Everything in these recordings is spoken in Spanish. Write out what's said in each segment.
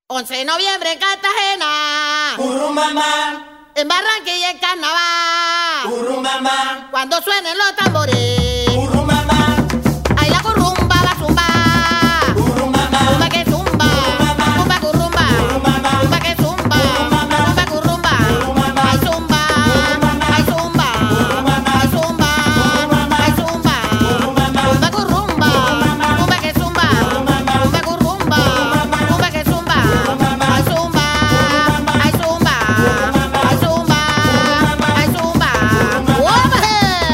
11 de noviembre en Cartagena, Urrumamá, en Barranquilla en carnaval, Urrumamá, cuando suenen los tambores, Urrumamá, ahí la currumba va a zumbar, Urrumamá, zumba que zumba, zumba currumba, zumba que zumba, zumba currumba, ay zumba, ay zumba, ay zumba, ay zumba, zumba currumba, zumba que zumba, zumba currumba, zumba que zumba, ay zumba, ay zumba, ay zumba, ay zumba, ¡Uaje!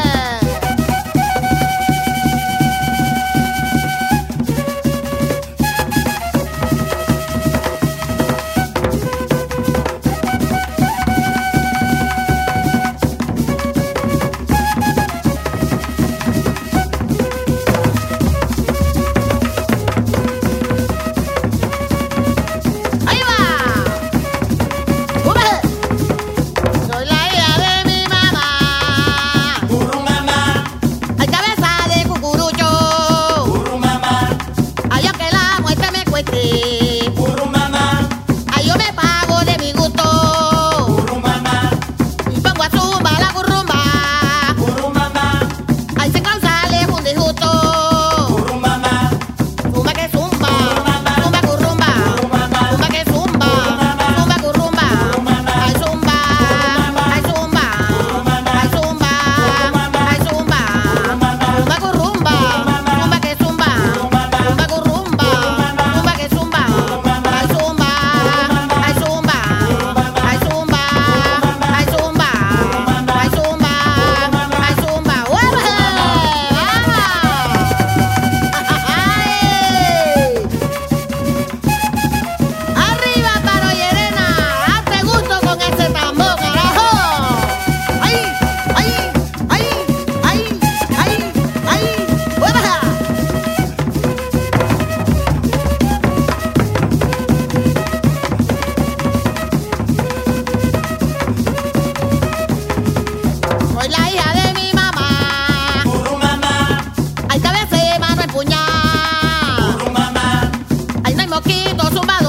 ¡Ahí va! ¡Uaje! Soy la hija de mi mamá, Urrumamá, hay cabeza de cucurucho, Urrumamá, ay aunque la muerte me cueste, Urrumamá, ay yo me pago de mi gusto, Urrumamá, y pongo a zumba la currumba, Urrumamá, ay se causale un disgusto, Urrumamá, zumba que zumba, zumba currumba, zumba que zumba, zumba currumba, ay zumba, ay zumba, ay zumba, ay zumba, zumba currumba, zumba que zumba, zumba currumba, zumba que zumba, ay zumba, ay zumba, ay zumba, ay zumba, ay zumba, ay zumba, ¡Uaje! ¡Ay! Arriba Paro Llerena, hazte gusto con ese tambor, carajo. ¡Ay! ¡Ay! ¡Ay! ¡Ay! ¡Ay! ¡Ay! ¡Uaja! Soy la hija de mi mamá, Urrumamá, hay cabeza y mano empuñada, Urrumamá, ay no hay mosquito zumba